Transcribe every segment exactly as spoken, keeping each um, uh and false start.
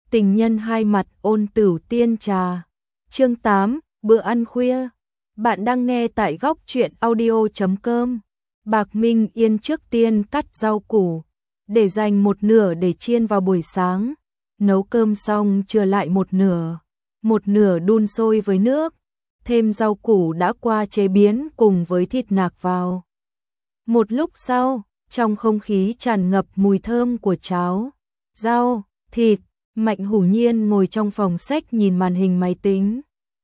Tình nhân hai mặt ôn tửu tiên trà. Chương tám, bữa ăn khuya. Bạn đang nghe tại góc truyện audio chấm com. Bạc Minh Yên trước tiên cắt rau củ, để dành một nửa để chiên vào buổi sáng. Nấu cơm xong chừa lại một nửa, một nửa đun sôi với nước, thêm rau củ đã qua chế biến cùng với thịt nạc vào. Một lúc sau, trong không khí tràn ngập mùi thơm của cháo, rau, thịt, Mạnh Hủ Nhiên ngồi trong phòng sách nhìn màn hình máy tính.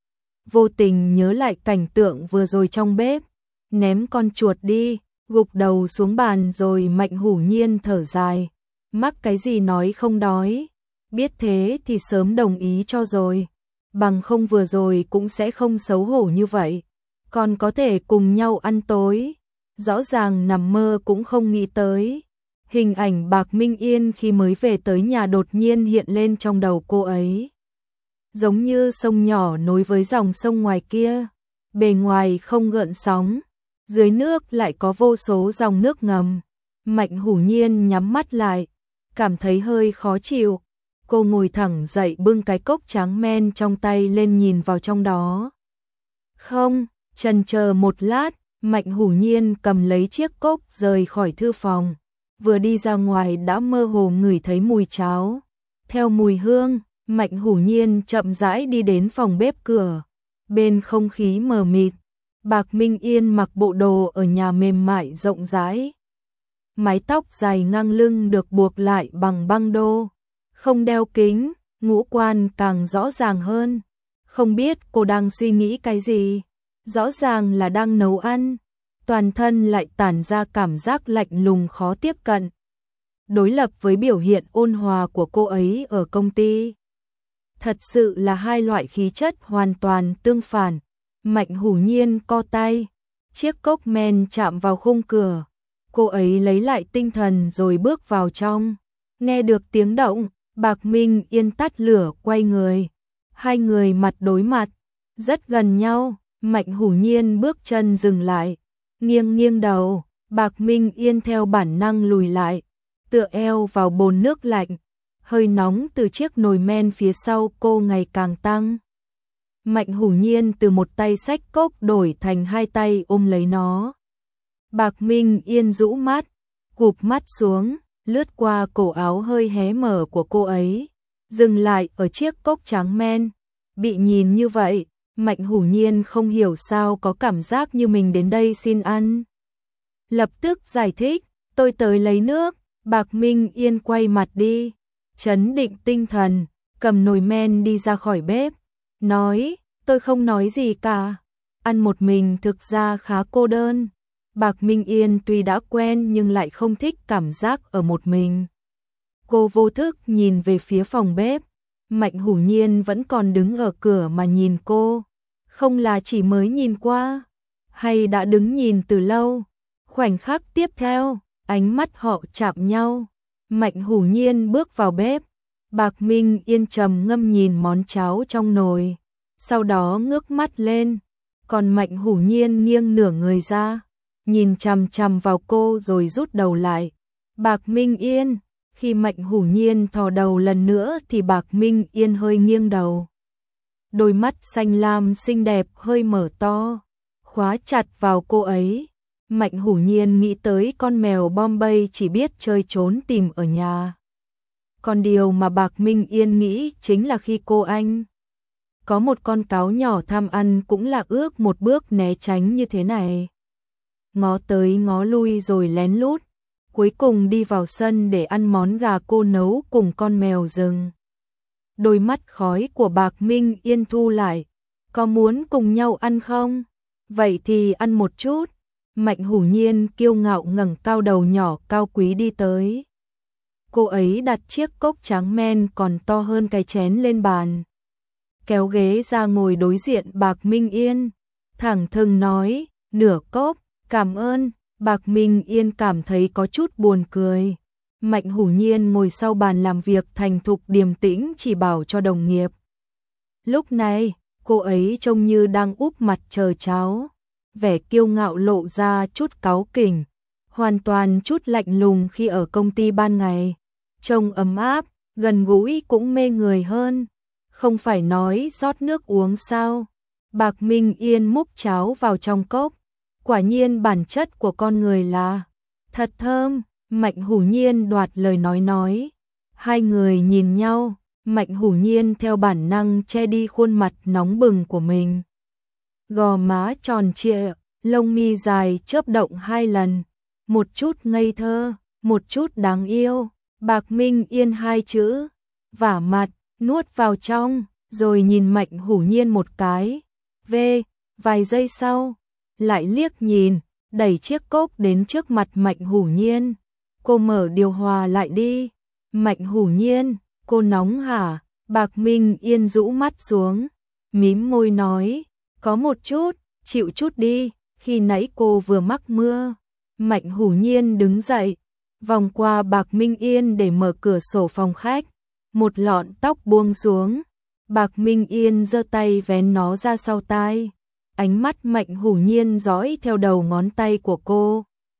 Vô tình nhớ lại cảnh tượng vừa rồi trong bếp, ném con chuột đi, gục đầu xuống bàn rồi Mạnh Hủ Nhiên thở dài. Mắc cái gì nói không đói, biết thế thì sớm đồng ý cho rồi, bằng không vừa rồi cũng sẽ không xấu hổ như vậy, còn có thể cùng nhau ăn tối. Rõ ràng nằm mơ cũng không nghĩ tới. Hình ảnh Bạc Minh Yên khi mới về tới nhà đột nhiên hiện lên trong đầu cô ấy. Giống như sông nhỏ nối với dòng sông ngoài kia, bề ngoài không gợn sóng, dưới nước lại có vô số dòng nước ngầm. Mạnh Hủ Nhiên nhắm mắt lại, cảm thấy hơi khó chịu. Cô ngồi thẳng dậy bưng cái cốc tráng men trong tay lên nhìn vào trong đó. Không, chần chờ một lát, Mạnh Hủ Nhiên cầm lấy chiếc cốc rời khỏi thư phòng. Vừa đi ra ngoài đã mơ hồ ngửi thấy mùi cháo. Theo mùi hương, Mạnh Hủ Nhiên chậm rãi đi đến phòng bếp cửa. Bên không khí mờ mịt, Bạc Minh Yên mặc bộ đồ ở nhà mềm mại rộng rãi. Mái tóc dài ngang lưng được buộc lại bằng băng đô. Không đeo kính, ngũ quan càng rõ ràng hơn. Không biết cô đang suy nghĩ cái gì. Rõ ràng là đang nấu ăn, toàn thân lại tản ra cảm giác lạnh lùng khó tiếp cận. Đối lập với biểu hiện ôn hòa của cô ấy ở công ty. Thật sự là hai loại khí chất hoàn toàn tương phản. Mạnh Hủ Nhiên co tay, chiếc cốc men chạm vào khung cửa. Cô ấy lấy lại tinh thần rồi bước vào trong. Nghe được tiếng động, Bạc Minh Yên tắt lửa quay người. Hai người mặt đối mặt, rất gần nhau. Mạnh Hủ Nhiên bước chân dừng lại, nghiêng nghiêng đầu. Bạc Minh Yên theo bản năng lùi lại, tựa eo vào bồn nước lạnh. Hơi nóng từ chiếc nồi men phía sau cô ngày càng tăng. Mạnh Hủ Nhiên từ một tay xách cốc đổi thành hai tay ôm lấy nó. Bạc Minh Yên rũ mắt, cụp mắt xuống, lướt qua cổ áo hơi hé mở của cô ấy, dừng lại ở chiếc cốc tráng men. Bị nhìn như vậy, Mạnh Hủ Nhiên không hiểu sao có cảm giác như mình đến đây xin ăn. Lập tức giải thích, tôi tới lấy nước. Bạc Minh Yên quay mặt đi, trấn định tinh thần, cầm nồi men đi ra khỏi bếp. Nói, tôi không nói gì cả. Ăn một mình thực ra khá cô đơn. Bạc Minh Yên tuy đã quen nhưng lại không thích cảm giác ở một mình. Cô vô thức nhìn về phía phòng bếp. Mạnh Hủ Nhiên vẫn còn đứng ở cửa mà nhìn cô. Không là chỉ mới nhìn qua, hay đã đứng nhìn từ lâu. Khoảnh khắc tiếp theo, ánh mắt họ chạm nhau. Mạnh Hủ Nhiên bước vào bếp. Bạc Minh Yên trầm ngâm nhìn món cháo trong nồi, sau đó ngước mắt lên. Còn Mạnh Hủ Nhiên nghiêng nửa người ra, nhìn chằm chằm vào cô rồi rút đầu lại. Bạc Minh Yên. Khi Mạnh Hủ Nhiên thò đầu lần nữa thì Bạc Minh Yên hơi nghiêng đầu. Đôi mắt xanh lam xinh đẹp hơi mở to, khóa chặt vào cô ấy. Mạnh Hủ Nhiên nghĩ tới con mèo Bombay chỉ biết chơi trốn tìm ở nhà. Còn điều mà Bạc Minh Yên nghĩ chính là khi cô anh có một con cáo nhỏ tham ăn cũng là ước một bước né tránh như thế này. Ngó tới ngó lui rồi lén lút, cuối cùng đi vào sân để ăn món gà cô nấu cùng con mèo rừng. Đôi mắt khói của Bạc Minh Yên thu lại. Có muốn cùng nhau ăn không? Vậy thì ăn một chút. Mạnh Hủ Nhiên kiêu ngạo ngẩng cao đầu nhỏ cao quý đi tới. Cô ấy đặt chiếc cốc tráng men còn to hơn cái chén lên bàn, kéo ghế ra ngồi đối diện Bạc Minh Yên, thẳng thừng nói, nửa cốc, cảm ơn. Bạc Minh Yên cảm thấy có chút buồn cười. Mạnh Hủ Nhiên ngồi sau bàn làm việc thành thục điềm tĩnh chỉ bảo cho đồng nghiệp. Lúc này, cô ấy trông như đang úp mặt chờ cháo, vẻ kiêu ngạo lộ ra chút cáu kỉnh, hoàn toàn chút lạnh lùng khi ở công ty ban ngày. Trông ấm áp, gần gũi cũng mê người hơn. Không phải nói rót nước uống sao? Bạc Minh Yên múc cháo vào trong cốc. Quả nhiên bản chất của con người là thật thơm. Mạnh Hủ Nhiên đoạt lời nói nói. Hai người nhìn nhau, Mạnh Hủ Nhiên theo bản năng che đi khuôn mặt nóng bừng của mình. Gò má tròn trịa, lông mi dài chớp động hai lần, một chút ngây thơ, một chút đáng yêu. Bạc Minh Yên hai chữ, vả mặt, nuốt vào trong, rồi nhìn Mạnh Hủ Nhiên một cái. Về, vài giây sau, lại liếc nhìn, đẩy chiếc cốc đến trước mặt Mạnh Hủ Nhiên. Cô mở điều hòa lại đi. Mạnh Hủ Nhiên, cô nóng hả? Bạc Minh Yên rũ mắt xuống, mím môi nói, có một chút, chịu chút đi, khi nãy cô vừa mắc mưa. Mạnh Hủ Nhiên đứng dậy, vòng qua Bạc Minh Yên để mở cửa sổ phòng khách, một lọn tóc buông xuống. Bạc Minh Yên giơ tay vén nó ra sau tai, ánh mắt Mạnh Hủ Nhiên dõi theo đầu ngón tay của cô,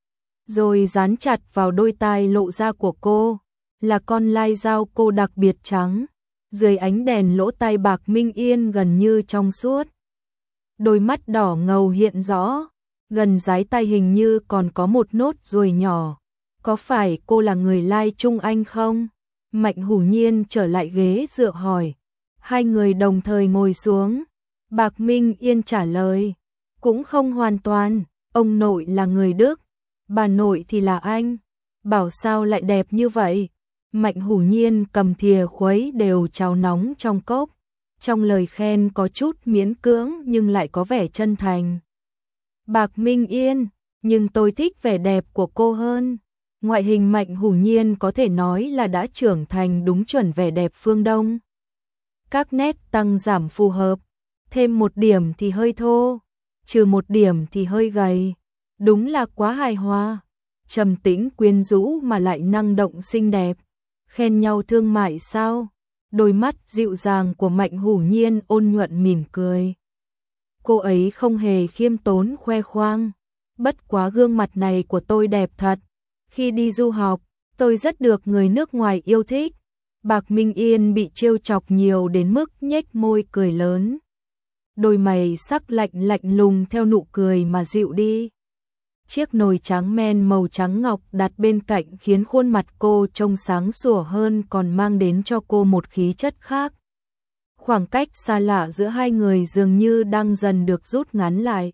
rồi dán chặt vào đôi tai lộ ra của cô, là con lai dao cô đặc biệt trắng. Dưới ánh đèn lỗ tai Bạc Minh Yên gần như trong suốt. Đôi mắt đỏ ngầu hiện rõ, gần dái tai hình như còn có một nốt ruồi nhỏ. Có phải cô là người Lai Trung Anh không? Mạnh Hủ Nhiên trở lại ghế dựa hỏi. Hai người đồng thời ngồi xuống. Bạc Minh Yên trả lời, cũng không hoàn toàn, ông nội là người Đức, bà nội thì là Anh. Bảo sao lại đẹp như vậy? Mạnh Hủ Nhiên cầm thìa khuấy đều cháo nóng trong cốc. Trong lời khen có chút miễn cưỡng nhưng lại có vẻ chân thành. Bạc Minh Yên, nhưng tôi thích vẻ đẹp của cô hơn. Ngoại hình Mạnh Hủ Nhiên có thể nói là đã trưởng thành đúng chuẩn vẻ đẹp phương Đông. Các nét tăng giảm phù hợp, thêm một điểm thì hơi thô, trừ một điểm thì hơi gầy. Đúng là quá hài hòa, trầm tĩnh quyến rũ mà lại năng động xinh đẹp. Khen nhau thương mại sao? Đôi mắt dịu dàng của Mạnh Hủ Nhiên ôn nhuận mỉm cười. Cô ấy không hề khiêm tốn khoe khoang. Bất quá gương mặt này của tôi đẹp thật. Khi đi du học, tôi rất được người nước ngoài yêu thích. Bạc Minh Yên bị trêu chọc nhiều đến mức nhếch môi cười lớn. Đôi mày sắc lạnh lạnh lùng theo nụ cười mà dịu đi. Chiếc nồi tráng men màu trắng ngọc đặt bên cạnh khiến khuôn mặt cô trông sáng sủa hơn, còn mang đến cho cô một khí chất khác. Khoảng cách xa lạ giữa hai người dường như đang dần được rút ngắn lại.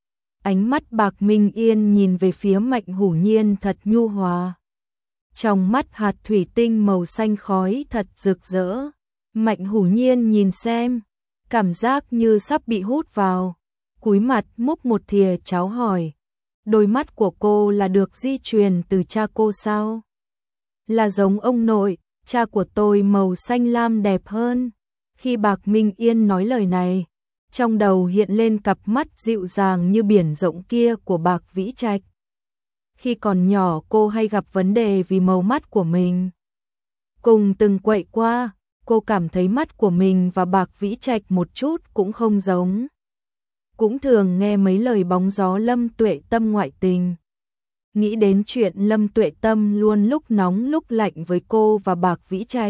Ánh mắt Bạc Minh Yên nhìn về phía Mạnh Hủ Nhiên thật nhu hòa. Trong mắt hạt thủy tinh màu xanh khói thật rực rỡ. Mạnh Hủ Nhiên nhìn xem, cảm giác như sắp bị hút vào. Cúi mặt múc một thìa cháo hỏi. Đôi mắt của cô là được di truyền từ cha cô sao? Là giống ông nội, cha của tôi màu xanh lam đẹp hơn. Khi Bạc Minh Yên nói lời này, trong đầu hiện lên cặp mắt dịu dàng như biển rộng kia của Bạc Vĩ Trạch. Khi còn nhỏ cô hay gặp vấn đề vì màu mắt của mình. Cùng từng quậy qua, cô cảm thấy mắt của mình và Bạc Vĩ Trạch một chút cũng không giống. Cũng thường nghe mấy lời bóng gió Lâm Tuệ Tâm ngoại tình. Nghĩ đến chuyện Lâm Tuệ Tâm luôn lúc nóng lúc lạnh với cô và Bạc Vĩ Trạch.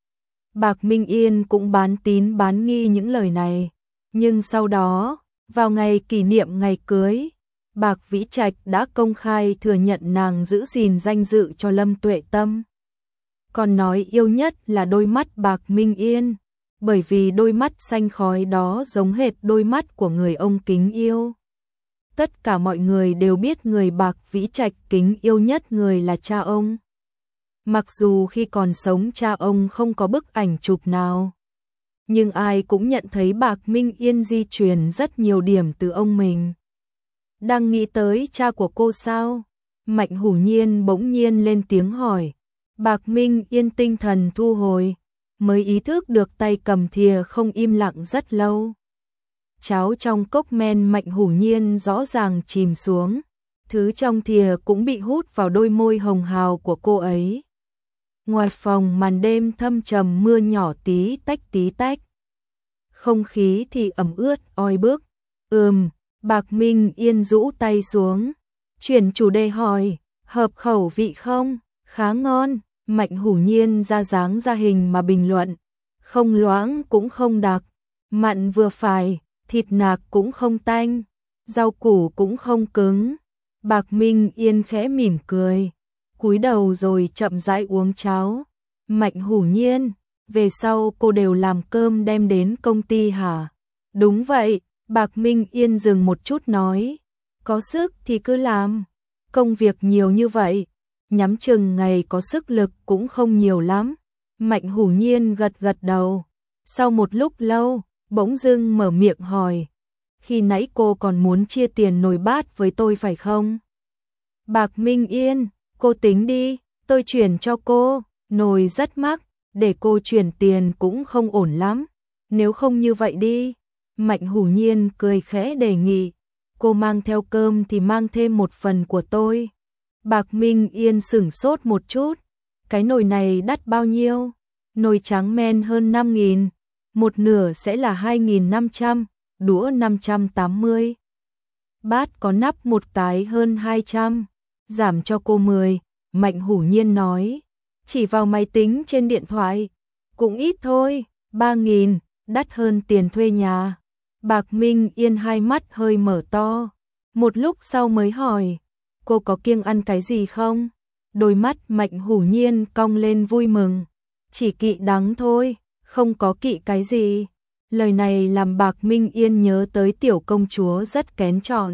Bạc Minh Yên cũng bán tín bán nghi những lời này. Nhưng sau đó, vào ngày kỷ niệm ngày cưới, Bạc Vĩ Trạch đã công khai thừa nhận nàng giữ gìn danh dự cho Lâm Tuệ Tâm. Còn nói yêu nhất là đôi mắt Bạc Minh Yên, bởi vì đôi mắt xanh khói đó giống hệt đôi mắt của người ông kính yêu. Tất cả mọi người đều biết người Bạc Vĩ Trạch kính yêu nhất người là cha ông. Mặc dù khi còn sống cha ông không có bức ảnh chụp nào, nhưng ai cũng nhận thấy Bạc Minh Yên di truyền rất nhiều điểm từ ông mình. Đang nghĩ tới cha của cô sao? Mạnh Hủ Nhiên bỗng nhiên lên tiếng hỏi. Bạc Minh Yên tinh thần thu hồi, mới ý thức được tay cầm thìa không im lặng rất lâu. Cháo trong cốc men Mạnh Hủ Nhiên rõ ràng chìm xuống, thứ trong thìa cũng bị hút vào đôi môi hồng hào của cô ấy. Ngoài phòng màn đêm thâm trầm, mưa nhỏ tí tách tí tách. Không khí thì ẩm ướt oi bức. Ừm, Bạc Minh Yên rũ tay xuống, chuyển chủ đề hỏi, hợp khẩu vị không? Khá ngon. Mạnh Hủ Nhiên ra dáng ra hình mà bình luận, không loãng cũng không đặc, mặn vừa phải, thịt nạc cũng không tanh, rau củ cũng không cứng. Bạc Minh Yên khẽ mỉm cười, cúi đầu rồi chậm rãi uống cháo. Mạnh Hủ Nhiên, về sau cô đều làm cơm đem đến công ty hả? Đúng vậy, Bạc Minh Yên dừng một chút nói, có sức thì cứ làm, công việc nhiều như vậy, nhắm chừng ngày có sức lực cũng không nhiều lắm. Mạnh Hủ Nhiên gật gật đầu, sau một lúc lâu, bỗng dưng mở miệng hỏi, khi nãy cô còn muốn chia tiền nồi bát với tôi phải không? Bạc Minh Yên, cô tính đi, tôi chuyển cho cô, nồi rất mắc, để cô chuyển tiền cũng không ổn lắm, nếu không như vậy đi. Mạnh Hủ Nhiên cười khẽ đề nghị, cô mang theo cơm thì mang thêm một phần của tôi. Bạc Minh Yên sửng sốt một chút, cái nồi này đắt bao nhiêu? Nồi trắng men hơn năm nghìn, một nửa sẽ là hai nghìn năm trăm, đũa năm trăm tám mươi. Bát có nắp một cái hơn hai trăm, giảm cho cô mười, Mạnh Hủ Nhiên nói, chỉ vào máy tính trên điện thoại, cũng ít thôi, ba nghìn, đắt hơn tiền thuê nhà. Bạc Minh Yên hai mắt hơi mở to, một lúc sau mới hỏi, cô có kiêng ăn cái gì không? Đôi mắt Mạnh Hủ Nhiên cong lên vui mừng, chỉ kỵ đắng thôi, không có kỵ cái gì. Lời này làm Bạc Minh Yên nhớ tới tiểu công chúa rất kén chọn.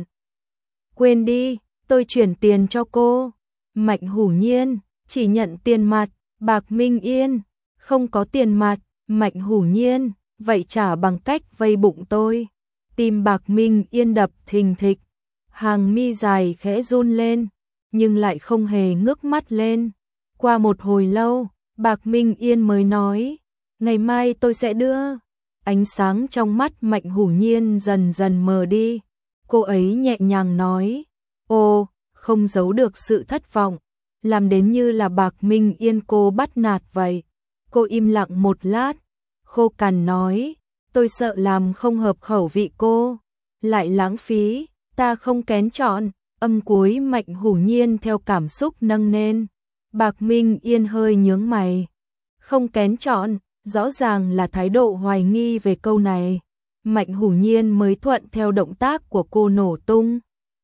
Quên đi, tôi chuyển tiền cho cô. Mạnh Hủ Nhiên, chỉ nhận tiền mặt. Bạc Minh Yên, không có tiền mặt. Mạnh Hủ Nhiên, vậy trả bằng cách vây bụng tôi. Tim Bạc Minh Yên đập thình thịch, hàng mi dài khẽ run lên, nhưng lại không hề ngước mắt lên. Qua một hồi lâu, Bạc Minh Yên mới nói, ngày mai tôi sẽ đưa. Ánh sáng trong mắt Mạnh Hủ Nhiên dần dần mờ đi. Cô ấy nhẹ nhàng nói, ô, không giấu được sự thất vọng, làm đến như là Bạc Minh Yên cô bắt nạt vậy. Cô im lặng một lát, khô cằn nói, tôi sợ làm không hợp khẩu vị cô, lại lãng phí, ta không kén chọn. Âm cuối Mạnh Hủ Nhiên theo cảm xúc nâng lên. Bạc Minh Yên hơi nhướng mày, không kén chọn, rõ ràng là thái độ hoài nghi về câu này. Mạnh Hủ Nhiên mới thuận theo động tác của cô nổ tung.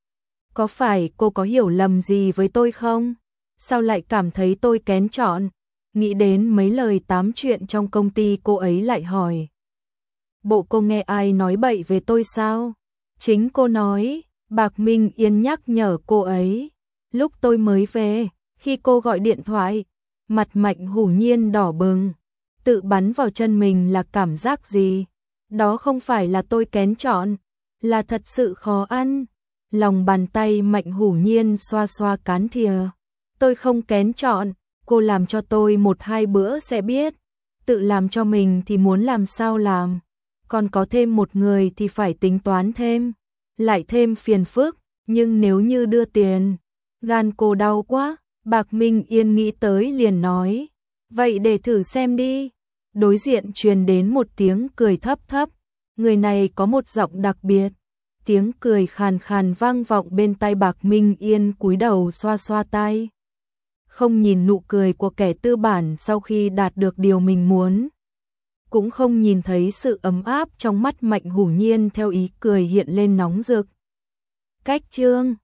Có phải cô có hiểu lầm gì với tôi không? Sao lại cảm thấy tôi kén chọn? Nghĩ đến mấy lời tám chuyện trong công ty cô ấy lại hỏi. Bộ cô nghe ai nói bậy về tôi sao? Chính cô nói, Bạc Minh Yên nhắc nhở cô ấy. Lúc tôi mới về, khi cô gọi điện thoại, mặt Mạnh Hủ Nhiên đỏ bừng. Tự bắn vào chân mình là cảm giác gì? Đó không phải là tôi kén chọn, là thật sự khó ăn. Lòng bàn tay Mạnh Hủ Nhiên xoa xoa cán thìa. Tôi không kén chọn, cô làm cho tôi một hai bữa sẽ biết. Tự làm cho mình thì muốn làm sao làm. Còn có thêm một người thì phải tính toán thêm. Lại thêm phiền phức, nhưng nếu như đưa tiền, gan cô đau quá. Bạc Minh Yên nghĩ tới liền nói, vậy để thử xem đi. Đối diện truyền đến một tiếng cười thấp thấp, người này có một giọng đặc biệt. Tiếng cười khàn khàn vang vọng bên tai Bạc Minh Yên, cúi đầu xoa xoa tai. Không nhìn nụ cười của kẻ tư bản sau khi đạt được điều mình muốn, cũng không nhìn thấy sự ấm áp trong mắt Mạnh Hủ Nhiên theo ý cười hiện lên nóng rực. Cách chương